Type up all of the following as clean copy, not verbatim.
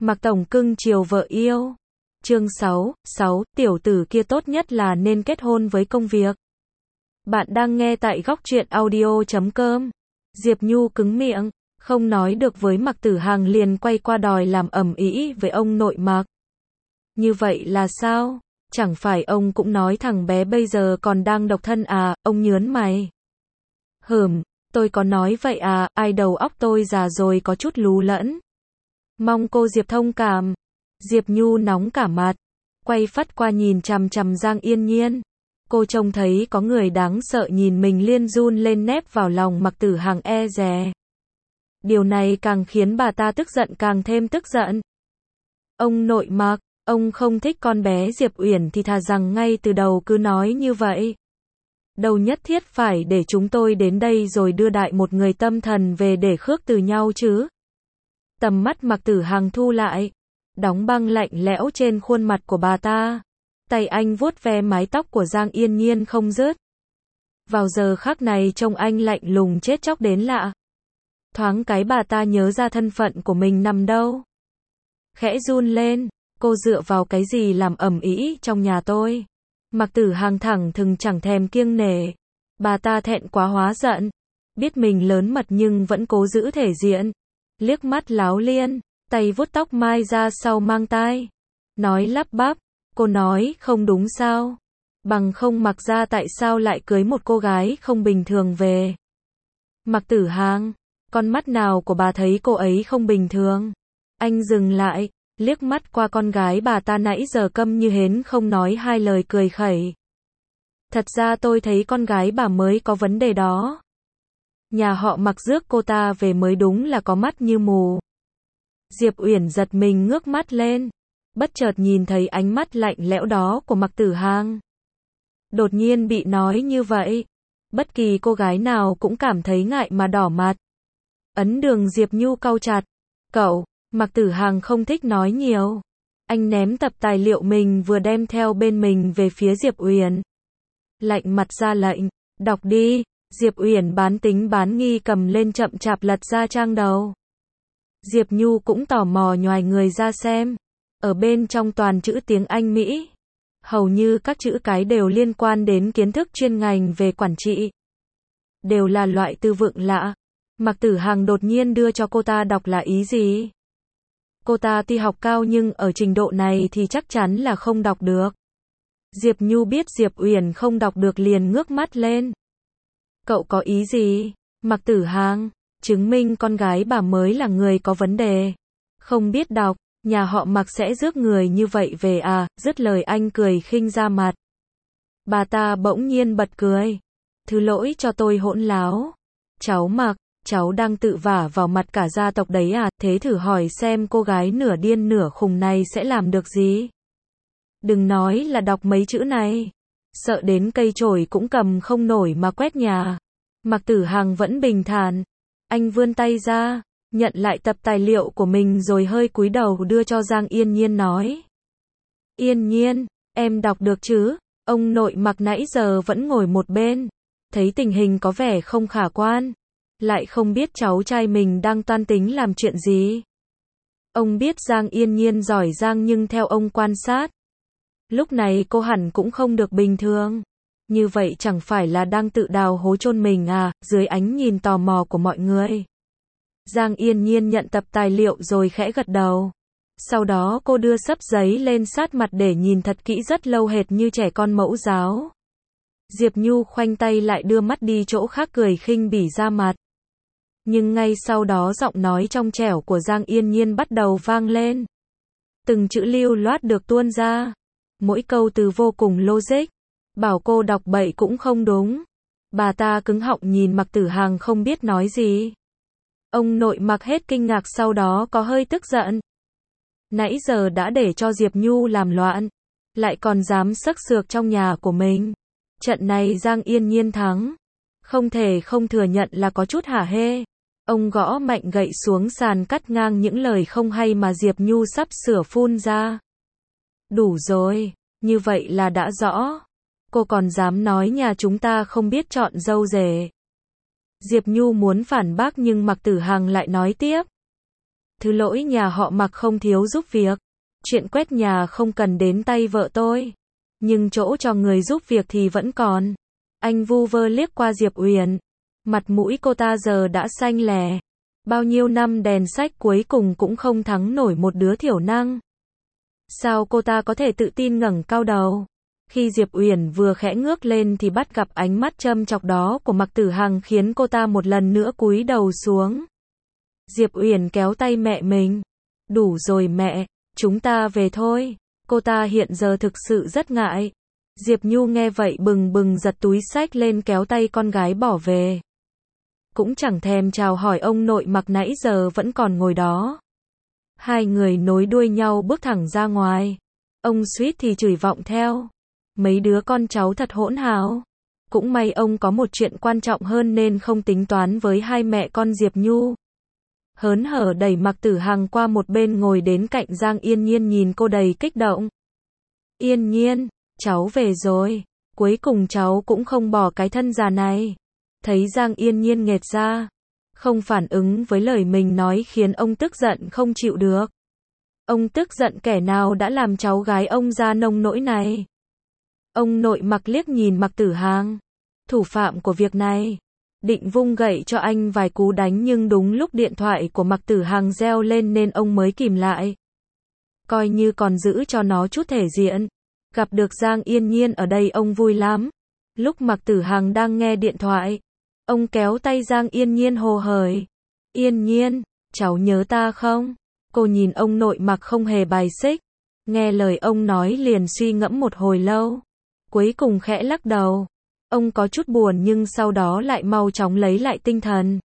Mạc Tổng cưng chiều vợ yêu. Chương 6, tiểu tử kia tốt nhất là nên kết hôn với công việc. Bạn đang nghe tại góc truyện audio.com. Diệp Nhu cứng miệng, không nói được với Mạc Tử Hằng liền quay qua đòi làm ầm ĩ với ông nội Mạc. Như vậy là sao? Chẳng phải ông cũng nói thằng bé bây giờ còn đang độc thân à, ông nhớn mày. Tôi có nói vậy à, ai đầu óc tôi già rồi có chút lú lẫn. Mong cô Diệp thông cảm. Diệp Nhu nóng cả mặt, quay phắt qua nhìn chằm chằm Giang Yên Nhiên. Cô trông thấy có người đáng sợ nhìn mình liên run lên nép vào lòng Mạc Tử Hằng e dè. Điều này càng khiến bà ta tức giận càng thêm tức giận. Ông nội Mạc, ông không thích con bé Diệp Uyển thì thà rằng ngay từ đầu cứ nói như vậy. Đâu nhất thiết phải để chúng tôi đến đây rồi đưa đại một người tâm thần về để khước từ nhau chứ. Tầm mắt Mạc Tử Hằng thu lại, đóng băng lạnh lẽo trên khuôn mặt của bà ta. Tay anh vuốt ve mái tóc của Giang Yên Nhiên không dứt. Vào giờ khắc này trông anh lạnh lùng chết chóc đến lạ. Thoáng cái bà ta nhớ ra thân phận của mình nằm đâu. Khẽ run lên, cô dựa vào cái gì làm ầm ĩ trong nhà tôi? Mạc Tử Hằng thẳng thừng chẳng thèm kiêng nể. Bà ta thẹn quá hóa giận, biết mình lớn mật nhưng vẫn cố giữ thể diện. Liếc mắt láo liên, tay vuốt tóc mai ra sau mang tai. Nói lắp bắp, cô nói không đúng sao? Bằng không mặc ra tại sao lại cưới một cô gái không bình thường về? Mạc Tử Hằng, con mắt nào của bà thấy cô ấy không bình thường? Anh dừng lại, liếc mắt qua con gái bà ta nãy giờ câm như hến không nói hai lời cười khẩy. Thật ra tôi thấy con gái bà mới có vấn đề đó. Nhà họ Mạc rước cô ta về mới đúng là có mắt như mù. Diệp Uyển giật mình ngước mắt lên, bất chợt nhìn thấy ánh mắt lạnh lẽo đó của Mạc Tử Hằng. Đột nhiên bị nói như vậy, bất kỳ cô gái nào cũng cảm thấy ngại mà đỏ mặt. Ấn đường Diệp Nhu cau chặt. Cậu, Mạc Tử Hằng không thích nói nhiều. Anh ném tập tài liệu mình vừa đem theo bên mình về phía Diệp Uyển. Lạnh mặt ra lệnh, đọc đi. Diệp Uyển bán tính bán nghi cầm lên chậm chạp lật ra trang đầu. Diệp Nhu cũng tò mò nhoài người ra xem. Ở bên trong toàn chữ tiếng Anh Mỹ. Hầu như các chữ cái đều liên quan đến kiến thức chuyên ngành về quản trị. Đều là loại từ vựng lạ. Mạc Tử Hằng đột nhiên đưa cho cô ta đọc là ý gì? Cô ta tuy học cao nhưng ở trình độ này thì chắc chắn là không đọc được. Diệp Nhu biết Diệp Uyển không đọc được liền ngước mắt lên. Cậu có ý gì? Mạc Tử Hằng, chứng minh con gái bà mới là người có vấn đề. Không biết đọc, nhà họ Mạc sẽ rước người như vậy về à? Dứt lời anh cười khinh ra mặt. Bà ta bỗng nhiên bật cười. Thứ lỗi cho tôi hỗn láo. Cháu Mạc, cháu đang tự vả vào mặt cả gia tộc đấy à? Thế thử hỏi xem cô gái nửa điên nửa khùng này sẽ làm được gì? Đừng nói là đọc mấy chữ này. Sợ đến cây chổi cũng cầm không nổi mà quét nhà. Mạc Tử Hằng vẫn bình thản. Anh vươn tay ra, nhận lại tập tài liệu của mình rồi hơi cúi đầu đưa cho Giang Yên Nhiên nói. Yên Nhiên, em đọc được chứ? Ông nội Mạc nãy giờ vẫn ngồi một bên. Thấy tình hình có vẻ không khả quan. Lại không biết cháu trai mình đang toan tính làm chuyện gì. Ông biết Giang Yên Nhiên giỏi giang nhưng theo ông quan sát. Lúc này cô hẳn cũng không được bình thường. Như vậy chẳng phải là đang tự đào hố chôn mình à, dưới ánh nhìn tò mò của mọi người. Giang Yên Nhiên nhận tập tài liệu rồi khẽ gật đầu. Sau đó cô đưa xấp giấy lên sát mặt để nhìn thật kỹ rất lâu hệt như trẻ con mẫu giáo. Diệp Nhu khoanh tay lại đưa mắt đi chỗ khác cười khinh bỉ ra mặt. Nhưng ngay sau đó giọng nói trong trẻo của Giang Yên Nhiên bắt đầu vang lên. Từng chữ lưu loát được tuôn ra. Mỗi câu từ vô cùng logic. Bảo cô đọc bậy cũng không đúng. Bà ta cứng họng nhìn Mạc Tử Hằng không biết nói gì. Ông nội Mạc hết kinh ngạc sau đó có hơi tức giận. Nãy giờ đã để cho Diệp Nhu làm loạn. Lại còn dám xấc xược trong nhà của mình. Trận này Giang Yên Nhiên thắng. Không thể không thừa nhận là có chút hả hê. Ông gõ mạnh gậy xuống sàn cắt ngang những lời không hay mà Diệp Nhu sắp sửa phun ra. Đủ rồi, như vậy là đã rõ. Cô còn dám nói nhà chúng ta không biết chọn dâu rể. Diệp Nhu muốn phản bác nhưng Mạc Tử Hằng lại nói tiếp. Thứ lỗi nhà họ Mạc không thiếu giúp việc. Chuyện quét nhà không cần đến tay vợ tôi. Nhưng chỗ cho người giúp việc thì vẫn còn. Anh vu vơ liếc qua Diệp Uyển. Mặt mũi cô ta giờ đã xanh lè. Bao nhiêu năm đèn sách cuối cùng cũng không thắng nổi một đứa thiểu năng. Sao cô ta có thể tự tin ngẩng cao đầu? Khi Diệp Uyển vừa khẽ ngước lên thì bắt gặp ánh mắt châm chọc đó của Mạc Tử Hằng khiến cô ta một lần nữa cúi đầu xuống. Diệp Uyển kéo tay mẹ mình. Đủ rồi mẹ, chúng ta về thôi. Cô ta hiện giờ thực sự rất ngại. Diệp Nhu nghe vậy bừng bừng giật túi xách lên kéo tay con gái bỏ về. Cũng chẳng thèm chào hỏi ông nội Mạc nãy giờ vẫn còn ngồi đó. Hai người nối đuôi nhau bước thẳng ra ngoài. Ông suýt thì chửi vọng theo. Mấy đứa con cháu thật hỗn hào. Cũng may ông có một chuyện quan trọng hơn nên không tính toán với hai mẹ con Diệp Nhu. Hớn hở đẩy Mạc Tử Hằng qua một bên ngồi đến cạnh Giang Yên Nhiên nhìn cô đầy kích động. Yên Nhiên, cháu về rồi. Cuối cùng cháu cũng không bỏ cái thân già này. Thấy Giang Yên Nhiên nghệt ra. Không phản ứng với lời mình nói khiến ông tức giận không chịu được. Ông tức giận kẻ nào đã làm cháu gái ông ra nông nỗi này. Ông nội Mạc liếc nhìn Mạc Tử Hằng. Thủ phạm của việc này. Định vung gậy cho anh vài cú đánh nhưng đúng lúc điện thoại của Mạc Tử Hằng reo lên nên ông mới kìm lại. Coi như còn giữ cho nó chút thể diện. Gặp được Giang Yên Nhiên ở đây ông vui lắm. Lúc Mạc Tử Hằng đang nghe điện thoại, ông kéo tay Giang Yên Nhiên hồ hởi. Yên Nhiên, cháu nhớ ta không? Cô nhìn ông nội Mạc không hề bài xích. Nghe lời ông nói liền suy ngẫm một hồi lâu. Cuối cùng khẽ lắc đầu. Ông có chút buồn nhưng sau đó lại mau chóng lấy lại tinh thần.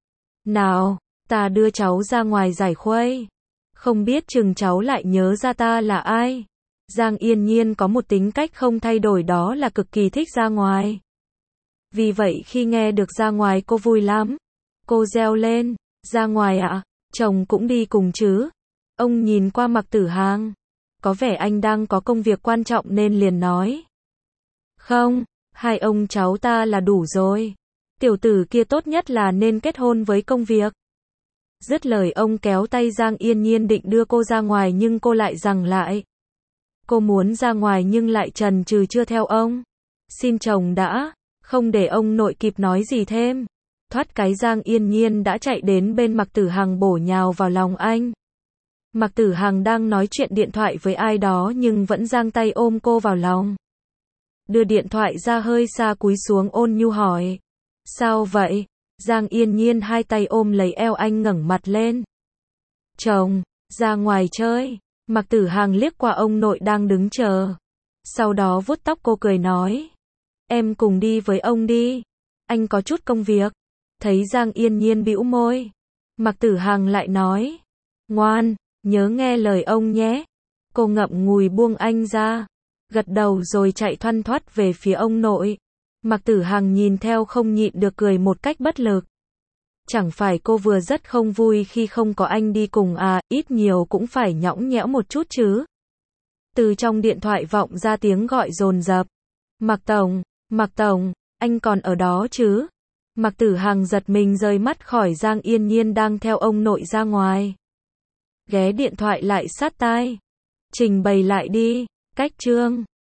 Nào, ta đưa cháu ra ngoài giải khuây. Không biết chừng cháu lại nhớ ra ta là ai. Giang Yên Nhiên có một tính cách không thay đổi đó là cực kỳ thích ra ngoài. Vì vậy khi nghe được ra ngoài cô vui lắm. Cô reo lên, ra ngoài ạ, chồng cũng đi cùng chứ. Ông nhìn qua Mạc Tử Hằng. Có vẻ anh đang có công việc quan trọng nên liền nói. Không, hai ông cháu ta là đủ rồi. Tiểu tử kia tốt nhất là nên kết hôn với công việc. Dứt lời ông kéo tay Giang Yên Nhiên định đưa cô ra ngoài nhưng cô lại giằng lại. Cô muốn ra ngoài nhưng lại chần chừ chưa theo ông. Xin chồng đã. Không để ông nội kịp nói gì thêm. Thoát cái Giang Yên Nhiên đã chạy đến bên Mạc Tử Hằng bổ nhào vào lòng anh. Mạc Tử Hằng đang nói chuyện điện thoại với ai đó nhưng vẫn giang tay ôm cô vào lòng. Đưa điện thoại ra hơi xa cúi xuống ôn nhu hỏi. Sao vậy? Giang Yên Nhiên hai tay ôm lấy eo anh ngẩng mặt lên. Chồng, ra ngoài chơi. Mạc Tử Hằng liếc qua ông nội đang đứng chờ. Sau đó vuốt tóc cô cười nói. Em cùng đi với ông đi. Anh có chút công việc. Thấy Giang Yên Nhiên bĩu môi. Mạc Tử Hằng lại nói. Ngoan, nhớ nghe lời ông nhé. Cô ngậm ngùi buông anh ra. Gật đầu rồi chạy thoăn thoắt về phía ông nội. Mạc Tử Hằng nhìn theo không nhịn được cười một cách bất lực. Chẳng phải cô vừa rất không vui khi không có anh đi cùng à, ít nhiều cũng phải nhõng nhẽo một chút chứ. Từ trong điện thoại vọng ra tiếng gọi dồn dập. Mạc Tổng, anh còn ở đó chứ? Mạc Tử Hằng giật mình rời mắt khỏi Giang Yên Nhiên đang theo ông nội ra ngoài. Ghé điện thoại lại sát tai. Trình bày lại đi, cách chương.